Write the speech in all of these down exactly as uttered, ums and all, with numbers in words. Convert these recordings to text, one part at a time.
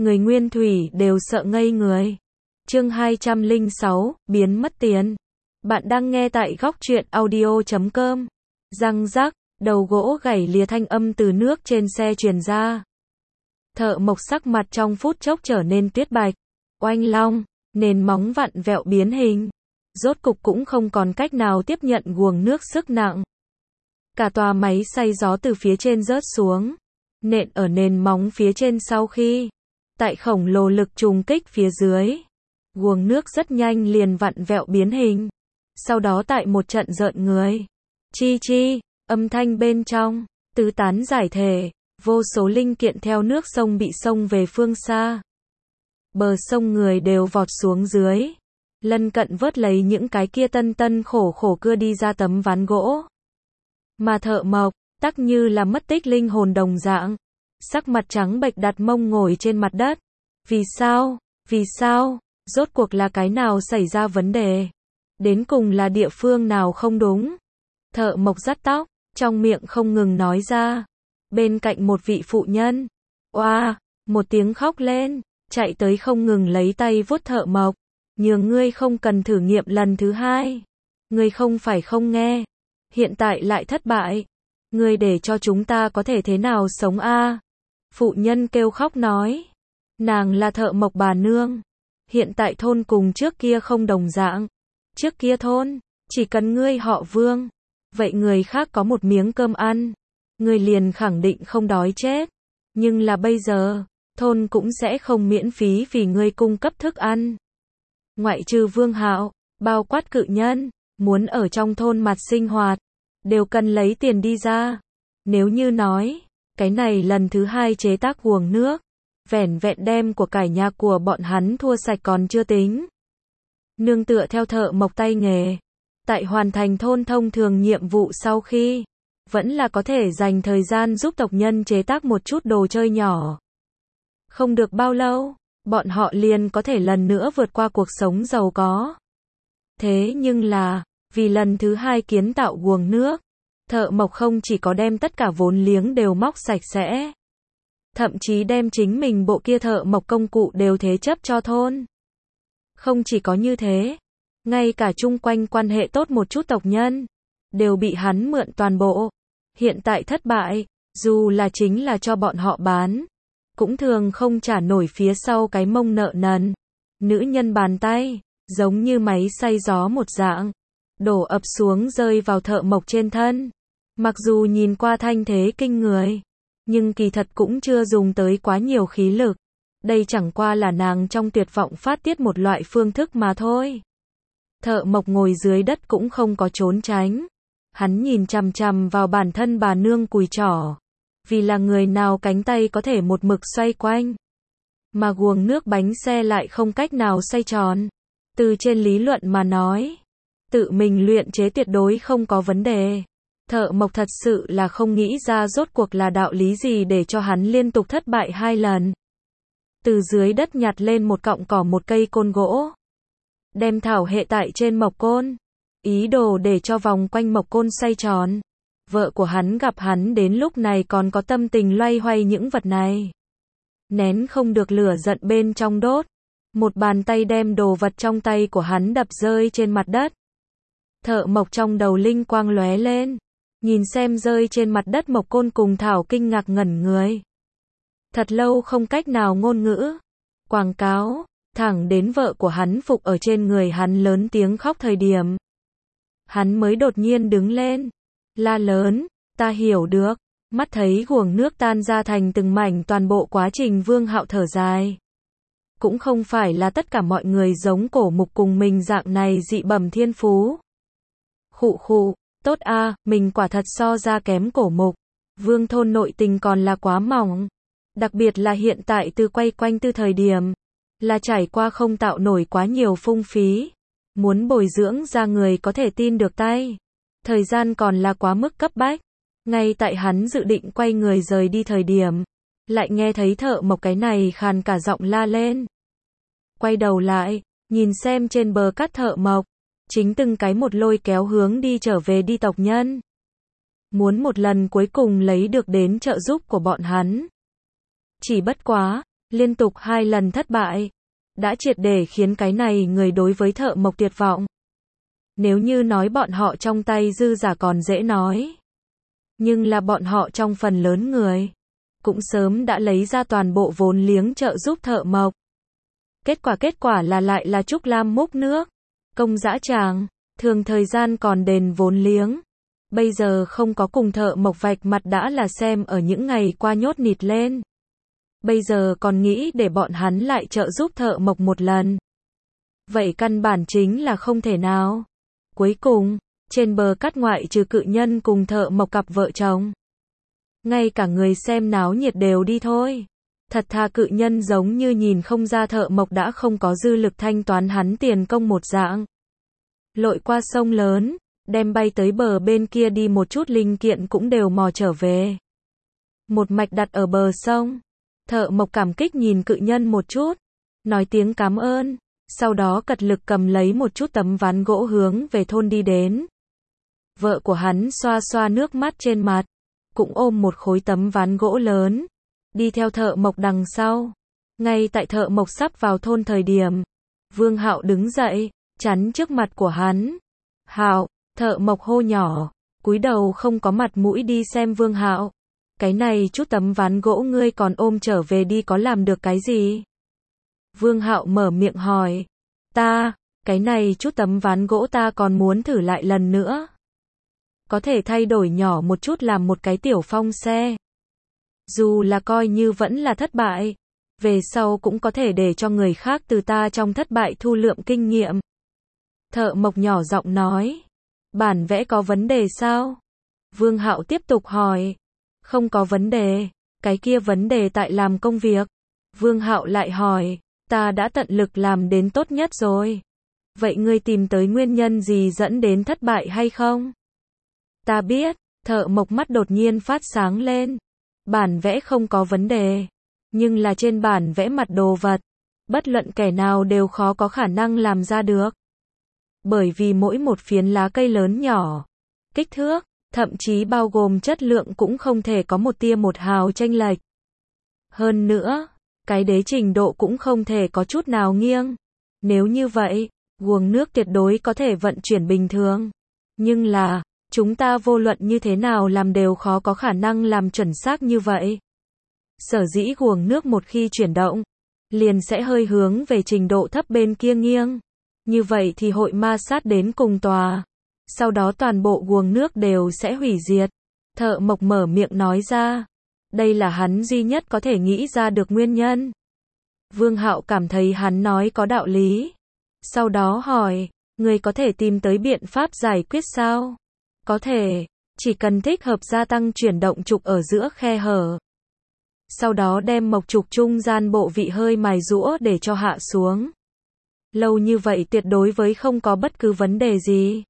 người nguyên thủy đều sợ ngây người. Chương hai trăm lẻ sáu, biến mất tiền. Bạn đang nghe tại góc truyện audio chấm com. Răng rắc, đầu gỗ gãy lìa thanh âm từ nước trên xe truyền ra. Thợ mộc sắc mặt trong phút chốc trở nên tuyết bạch. Oanh long, nền móng vặn vẹo biến hình. Rốt cục cũng không còn cách nào tiếp nhận guồng nước sức nặng. Cả tòa máy xay gió từ phía trên rớt xuống, nện ở nền móng phía trên sau khi, tại khổng lồ lực trùng kích phía dưới, guồng nước rất nhanh liền vặn vẹo biến hình. Sau đó tại một trận rợn người, chi chi, âm thanh bên trong, tứ tán giải thể, vô số linh kiện theo nước sông bị xông về phương xa. Bờ sông người đều vọt xuống dưới, lân cận vớt lấy những cái kia tân tân khổ khổ cưa đi ra tấm ván gỗ. Mà thợ mộc, tắc như là mất tích linh hồn đồng dạng, sắc mặt trắng bệch đặt mông ngồi trên mặt đất. Vì sao? Vì sao? Rốt cuộc là cái nào xảy ra vấn đề? Đến cùng là địa phương nào không đúng? Thợ mộc dắt tóc, trong miệng không ngừng nói ra. Bên cạnh một vị phụ nhân, oa, một tiếng khóc lên, chạy tới không ngừng lấy tay vuốt thợ mộc. Nhường ngươi không cần thử nghiệm lần thứ hai. Ngươi không phải không nghe. Hiện tại lại thất bại. Ngươi để cho chúng ta có thể thế nào sống a? À? Phụ nhân kêu khóc nói. Nàng là thợ mộc bà nương. Hiện tại thôn cùng trước kia không đồng dạng. Trước kia thôn, chỉ cần ngươi họ Vương. Vậy người khác có một miếng cơm ăn. Ngươi liền khẳng định không đói chết. Nhưng là bây giờ, thôn cũng sẽ không miễn phí vì ngươi cung cấp thức ăn. Ngoại trừ Vương Hạo, bao quát cự nhân, muốn ở trong thôn mặt sinh hoạt, đều cần lấy tiền đi ra. Nếu như nói, cái này lần thứ hai chế tác guồng nước, vẻn vẹn đem của cải nhà của bọn hắn thua sạch còn chưa tính. Nương tựa theo thợ mộc tay nghề, tại hoàn thành thôn thông thường nhiệm vụ sau khi, vẫn là có thể dành thời gian giúp tộc nhân chế tác một chút đồ chơi nhỏ. Không được bao lâu, bọn họ liền có thể lần nữa vượt qua cuộc sống giàu có. Thế nhưng là, vì lần thứ hai kiến tạo guồng nước, thợ mộc không chỉ có đem tất cả vốn liếng đều móc sạch sẽ, thậm chí đem chính mình bộ kia thợ mộc công cụ đều thế chấp cho thôn. Không chỉ có như thế, ngay cả chung quanh quan hệ tốt một chút tộc nhân, đều bị hắn mượn toàn bộ. Hiện tại thất bại, dù là chính là cho bọn họ bán, cũng thường không trả nổi phía sau cái mông nợ nần. Nữ nhân bàn tay, giống như máy xay gió một dạng, đổ ập xuống rơi vào thợ mộc trên thân. Mặc dù nhìn qua thanh thế kinh người, nhưng kỳ thật cũng chưa dùng tới quá nhiều khí lực. Đây chẳng qua là nàng trong tuyệt vọng phát tiết một loại phương thức mà thôi. Thợ mộc ngồi dưới đất cũng không có trốn tránh. Hắn nhìn chằm chằm vào bản thân bà nương cùi chỏ. Vì là người nào cánh tay có thể một mực xoay quanh, mà guồng nước bánh xe lại không cách nào xoay tròn. Từ trên lý luận mà nói, tự mình luyện chế tuyệt đối không có vấn đề. Thợ mộc thật sự là không nghĩ ra rốt cuộc là đạo lý gì để cho hắn liên tục thất bại hai lần. Từ dưới đất nhặt lên một cọng cỏ một cây côn gỗ, đem thảo hệ tại trên mộc côn, ý đồ để cho vòng quanh mộc côn xoay tròn. Vợ của hắn gặp hắn đến lúc này còn có tâm tình loay hoay những vật này. Nén không được lửa giận bên trong đốt. Một bàn tay đem đồ vật trong tay của hắn đập rơi trên mặt đất. Thợ mộc trong đầu linh quang lóe lên. Nhìn xem rơi trên mặt đất mộc côn cùng thảo kinh ngạc ngẩn người. Thật lâu không cách nào ngôn ngữ. Quảng cáo, thẳng đến vợ của hắn phục ở trên người hắn lớn tiếng khóc thời điểm. Hắn mới đột nhiên đứng lên. La lớn, ta hiểu được. Mắt thấy guồng nước tan ra thành từng mảnh toàn bộ quá trình Vương Hạo thở dài. Cũng không phải là tất cả mọi người giống cổ mục cùng mình dạng này dị bẩm thiên phú. Khụ khụ, tốt a, mình quả thật so ra kém cổ mục. Vương thôn nội tình còn là quá mỏng. Đặc biệt là hiện tại từ quay quanh từ thời điểm, là trải qua không tạo nổi quá nhiều phung phí. Muốn bồi dưỡng ra người có thể tin được tay. Thời gian còn là quá mức cấp bách. Ngay tại hắn dự định quay người rời đi thời điểm, lại nghe thấy thợ mộc cái này khàn cả giọng la lên. Quay đầu lại, nhìn xem trên bờ cát thợ mộc, chính từng cái một lôi kéo hướng đi trở về đi tộc nhân. Muốn một lần cuối cùng lấy được đến trợ giúp của bọn hắn. Chỉ bất quá, Liên tục hai lần thất bại, đã triệt để khiến cái này người đối với Thợ Mộc tuyệt vọng. Nếu như nói bọn họ trong tay dư giả còn dễ nói. Nhưng là bọn họ trong phần lớn người, cũng sớm đã lấy ra toàn bộ vốn liếng trợ giúp Thợ Mộc. Kết quả kết quả là lại là Trúc Lam múc nước, công dã tràng, thường thời gian còn đền vốn liếng. Bây giờ không có cùng Thợ Mộc vạch mặt đã là xem ở những ngày qua nhốt nịt lên. Bây giờ còn nghĩ để bọn hắn lại trợ giúp Thợ Mộc một lần. Vậy căn bản chính là không thể nào. Cuối cùng, trên bờ cát ngoại trừ Cự Nhân cùng Thợ Mộc cặp vợ chồng, ngay cả người xem náo nhiệt đều đi thôi. Thật thà Cự Nhân giống như nhìn không ra Thợ Mộc đã không có dư lực thanh toán hắn tiền công một dạng. Lội qua sông lớn, đem bay tới bờ bên kia đi một chút linh kiện cũng đều mò trở về. Một mạch đặt ở bờ sông. Thợ Mộc cảm kích nhìn Cự Nhân một chút, nói tiếng cảm ơn, sau đó cật lực cầm lấy một chút tấm ván gỗ hướng về thôn đi đến. Vợ của hắn xoa xoa nước mắt trên mặt, cũng ôm một khối tấm ván gỗ lớn, đi theo Thợ Mộc đằng sau. Ngay tại Thợ Mộc sắp vào thôn thời điểm, Vương Hạo đứng dậy, chắn trước mặt của hắn. Hạo, Thợ Mộc hô nhỏ, cúi đầu không có mặt mũi đi xem Vương Hạo. Cái này chút tấm ván gỗ ngươi còn ôm trở về đi có làm được cái gì? Vương Hạo mở miệng hỏi. Ta, cái này chút tấm ván gỗ ta còn muốn thử lại lần nữa. Có thể thay đổi nhỏ một chút làm một cái tiểu phong xe. Dù là coi như vẫn là thất bại, về sau cũng có thể để cho người khác từ ta trong thất bại thu lượm kinh nghiệm. Thợ Mộc nhỏ giọng nói. Bản vẽ có vấn đề sao? Vương Hạo tiếp tục hỏi. Không có vấn đề, cái kia vấn đề tại làm công việc. Vương Hạo lại hỏi, ta đã tận lực làm đến tốt nhất rồi. Vậy ngươi tìm tới nguyên nhân gì dẫn đến thất bại hay không? Ta biết, Thợ Mộc mắt đột nhiên phát sáng lên. Bản vẽ không có vấn đề, nhưng là trên bản vẽ mặt đồ vật, bất luận kẻ nào đều khó có khả năng làm ra được. Bởi vì mỗi một phiến lá cây lớn nhỏ, kích thước, thậm chí bao gồm chất lượng cũng không thể có một tia một hào chênh lệch. Hơn nữa, cái đế trình độ cũng không thể có chút nào nghiêng. Nếu như vậy, guồng nước tuyệt đối có thể vận chuyển bình thường. Nhưng là, chúng ta vô luận như thế nào làm đều khó có khả năng làm chuẩn xác như vậy. Sở dĩ guồng nước một khi chuyển động, liền sẽ hơi hướng về trình độ thấp bên kia nghiêng. Như vậy thì hội ma sát đến cùng tòa. Sau đó toàn bộ guồng nước đều sẽ hủy diệt. Thợ Mộc mở miệng nói ra. Đây là hắn duy nhất có thể nghĩ ra được nguyên nhân. Vương Hạo cảm thấy hắn nói có đạo lý. Sau đó hỏi, người có thể tìm tới biện pháp giải quyết sao? Có thể, chỉ cần thích hợp gia tăng chuyển động trục ở giữa khe hở. Sau đó đem mộc trục trung gian bộ vị hơi mài giũa để cho hạ xuống. Lâu như vậy tuyệt đối với không có bất cứ vấn đề gì.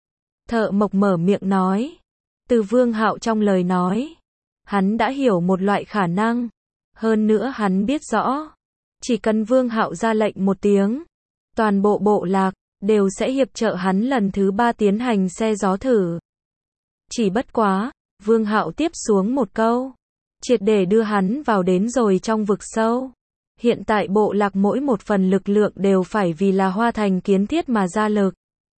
Thợ Mộc mở miệng nói. Từ Vương Hạo trong lời nói, hắn đã hiểu một loại khả năng. Hơn nữa hắn biết rõ, chỉ cần Vương Hạo ra lệnh một tiếng, toàn bộ bộ lạc đều sẽ hiệp trợ hắn lần thứ ba tiến hành xe gió thử. Chỉ bất quá, Vương Hạo tiếp xuống một câu, triệt để đưa hắn vào đến rồi trong vực sâu. Hiện tại bộ lạc mỗi một phần lực lượng đều phải vì là Hoa Thành kiến thiết mà ra lực.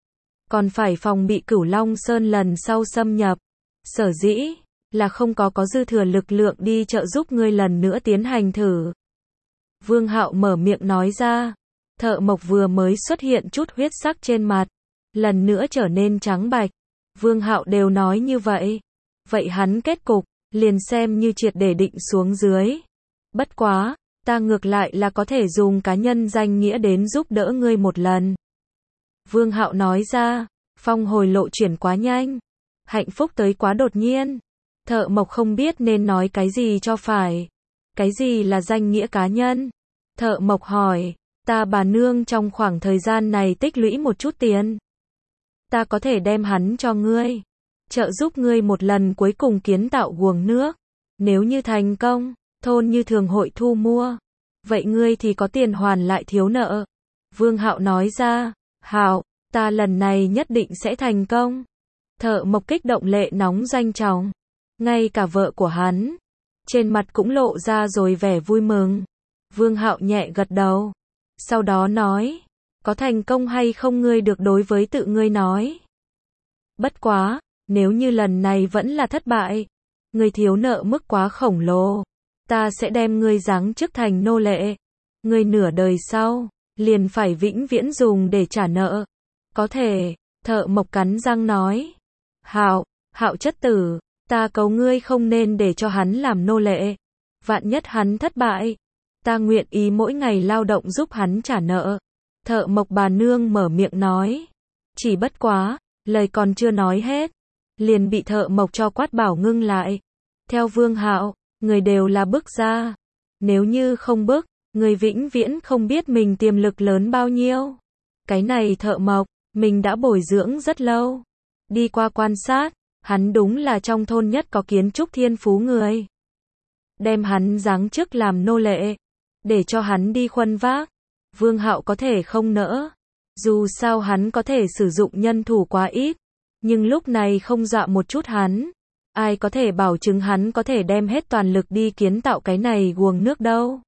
Còn phải phòng bị Cửu Long Sơn lần sau xâm nhập. Sở dĩ là không có có dư thừa lực lượng đi trợ giúp ngươi lần nữa tiến hành thử. Vương Hạo mở miệng nói ra. Thợ Mộc vừa mới xuất hiện chút huyết sắc trên mặt, lần nữa trở nên trắng bạch. Vương Hạo đều nói như vậy. Vậy hắn kết cục, liền xem như triệt để định xuống dưới. Bất quá, ta ngược lại là có thể dùng cá nhân danh nghĩa đến giúp đỡ ngươi một lần. Vương Hạo nói ra, phong hồi lộ chuyển quá nhanh. Hạnh phúc tới quá đột nhiên. Thợ Mộc không biết nên nói cái gì cho phải. Cái gì là danh nghĩa cá nhân? Thợ Mộc hỏi, ta bà nương trong khoảng thời gian này tích lũy một chút tiền. Ta có thể đem hắn cho ngươi. Trợ giúp ngươi một lần cuối cùng kiến tạo guồng nước. Nếu như thành công, thôn như thường hội thu mua. Vậy ngươi thì có tiền hoàn lại thiếu nợ. Vương Hạo nói ra, Hạo, ta lần này nhất định sẽ thành công. Thợ Mộc kích động lệ nóng doanh trọng. Ngay cả vợ của hắn, trên mặt cũng lộ ra rồi vẻ vui mừng. Vương Hạo nhẹ gật đầu. Sau đó nói, có thành công hay không ngươi được đối với tự ngươi nói. Bất quá, nếu như lần này vẫn là thất bại, ngươi thiếu nợ mức quá khổng lồ, ta sẽ đem ngươi giáng chức thành nô lệ. Ngươi nửa đời sau, liền phải vĩnh viễn dùng để trả nợ. Có thể, Thợ Mộc cắn răng nói. Hạo, Hạo chất tử, ta cầu ngươi không nên để cho hắn làm nô lệ. Vạn nhất hắn thất bại, ta nguyện ý mỗi ngày lao động giúp hắn trả nợ. Thợ Mộc bà nương mở miệng nói. Chỉ bất quá, lời còn chưa nói hết, liền bị Thợ Mộc cho quát bảo ngưng lại. Theo Vương Hạo, người đều là bức ra. Nếu như không bức, người vĩnh viễn không biết mình tiềm lực lớn bao nhiêu. Cái này Thợ Mộc, mình đã bồi dưỡng rất lâu. Đi qua quan sát, hắn đúng là trong thôn nhất có kiến trúc thiên phú người. Đem hắn giáng chức làm nô lệ, để cho hắn đi khuân vác. Vương Hạo có thể không nỡ. Dù sao hắn có thể sử dụng nhân thủ quá ít, nhưng lúc này không dọa một chút hắn. Ai có thể bảo chứng hắn có thể đem hết toàn lực đi kiến tạo cái này guồng nước đâu.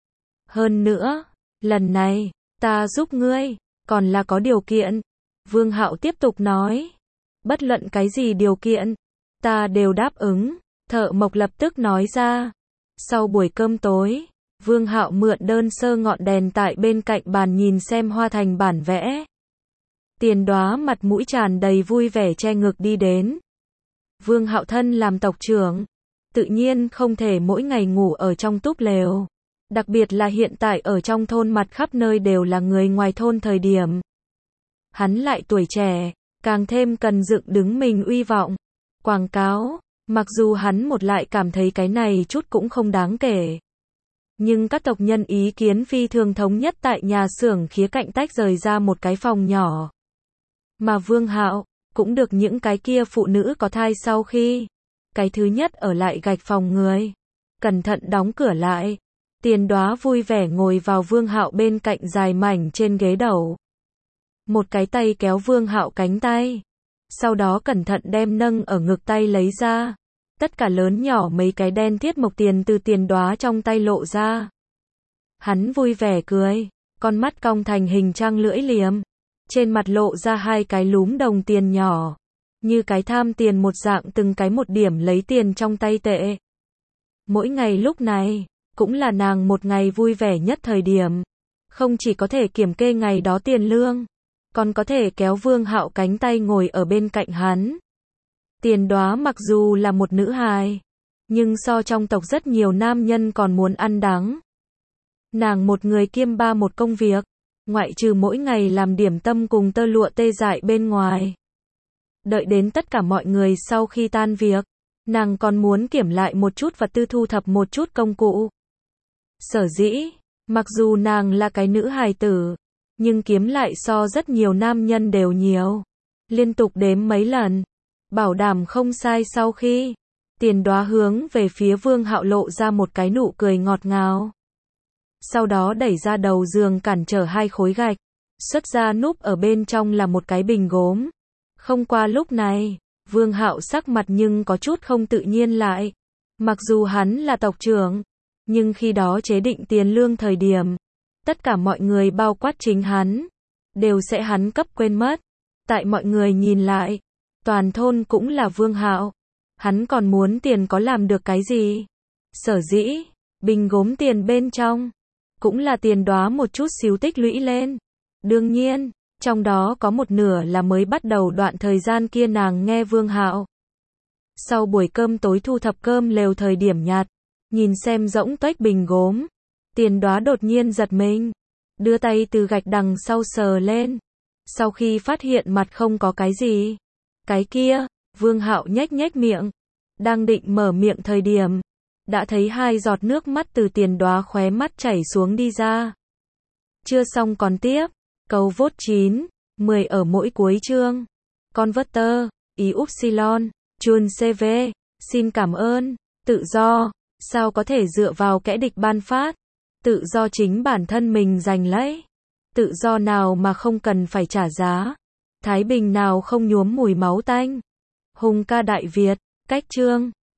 Hơn nữa, lần này, ta giúp ngươi, còn là có điều kiện. Vương Hạo tiếp tục nói. Bất luận cái gì điều kiện, ta đều đáp ứng. Thợ Mộc lập tức nói ra. Sau buổi cơm tối, Vương Hạo mượn đơn sơ ngọn đèn tại bên cạnh bàn nhìn xem hoa thành bản vẽ. Tiền Đóa mặt mũi tràn đầy vui vẻ che ngực đi đến. Vương Hạo thân làm tộc trưởng, tự nhiên không thể mỗi ngày ngủ ở trong túp lều. Đặc biệt là hiện tại ở trong thôn mặt khắp nơi đều là người ngoài thôn thời điểm. Hắn lại tuổi trẻ, càng thêm cần dựng đứng mình uy vọng. Quảng cáo, mặc dù hắn một lại cảm thấy cái này chút cũng không đáng kể. Nhưng các tộc nhân ý kiến phi thường thống nhất tại nhà xưởng khía cạnh tách rời ra một cái phòng nhỏ. Mà Vương Hạo, cũng được những cái kia phụ nữ có thai sau khi. Cái thứ nhất ở lại gạch phòng người. Cẩn thận đóng cửa lại. Tiền Đóa vui vẻ ngồi vào Vương Hạo bên cạnh dài mảnh trên ghế đầu. Một cái tay kéo Vương Hạo cánh tay. Sau đó cẩn thận đem nâng ở ngực tay lấy ra. Tất cả lớn nhỏ mấy cái đen thiết mộc tiền từ Tiền Đóa trong tay lộ ra. Hắn vui vẻ cười, con mắt cong thành hình trăng lưỡi liềm. Trên mặt lộ ra hai cái lúm đồng tiền nhỏ. Như cái tham tiền một dạng từng cái một điểm lấy tiền trong tay tệ. Mỗi ngày lúc này, cũng là nàng một ngày vui vẻ nhất thời điểm. Không chỉ có thể kiểm kê ngày đó tiền lương, còn có thể kéo Vương Hạo cánh tay ngồi ở bên cạnh hắn. Tiền Đóa mặc dù là một nữ hài, nhưng so trong tộc rất nhiều nam nhân còn muốn ăn đắng. Nàng một người kiêm ba một công việc, ngoại trừ mỗi ngày làm điểm tâm cùng tơ lụa tê dại bên ngoài. Đợi đến tất cả mọi người sau khi tan việc, nàng còn muốn kiểm lại một chút vật tư, thu thập một chút công cụ. Sở dĩ, mặc dù nàng là cái nữ hài tử, nhưng kiếm lại so rất nhiều nam nhân đều nhiều. Liên tục đếm mấy lần, bảo đảm không sai sau khi. Tiền Đóa hướng về phía Vương Hạo lộ ra một cái nụ cười ngọt ngào. Sau đó đẩy ra đầu giường cản trở hai khối gạch. Xuất ra núp ở bên trong là một cái bình gốm. Không qua lúc này, Vương Hạo sắc mặt nhưng có chút không tự nhiên lại. Mặc dù hắn là tộc trưởng, nhưng khi đó chế định tiền lương thời điểm, tất cả mọi người bao quát chính hắn, đều sẽ hắn cấp quên mất. Tại mọi người nhìn lại, toàn thôn cũng là Vương Hạo. Hắn còn muốn tiền có làm được cái gì? Sở dĩ, bình gốm tiền bên trong, cũng là Tiền Đóa một chút xíu tích lũy lên. Đương nhiên, trong đó có một nửa là mới bắt đầu đoạn thời gian kia nàng nghe Vương Hạo. Sau buổi cơm tối thu thập cơm lều thời điểm nhạt, nhìn xem rỗng tuếch bình gốm, Tiền Đóa đột nhiên giật mình, đưa tay từ gạch đằng sau sờ lên. Sau khi phát hiện mặt không có cái gì, cái kia, Vương Hạo nhếch nhếch miệng, đang định mở miệng thời điểm, đã thấy hai giọt nước mắt từ Tiền Đóa khóe mắt chảy xuống đi ra. Chưa xong còn tiếp, câu vốt chín, mười ở mỗi cuối chương. Converter, ý Upsilon, chun xê vê, xin cảm ơn, tự do, sao có thể dựa vào kẻ địch ban phát, tự do chính bản thân mình giành lấy, tự do nào mà không cần phải trả giá, thái bình nào không nhuốm mùi máu tanh. Hùng ca Đại Việt, cách chương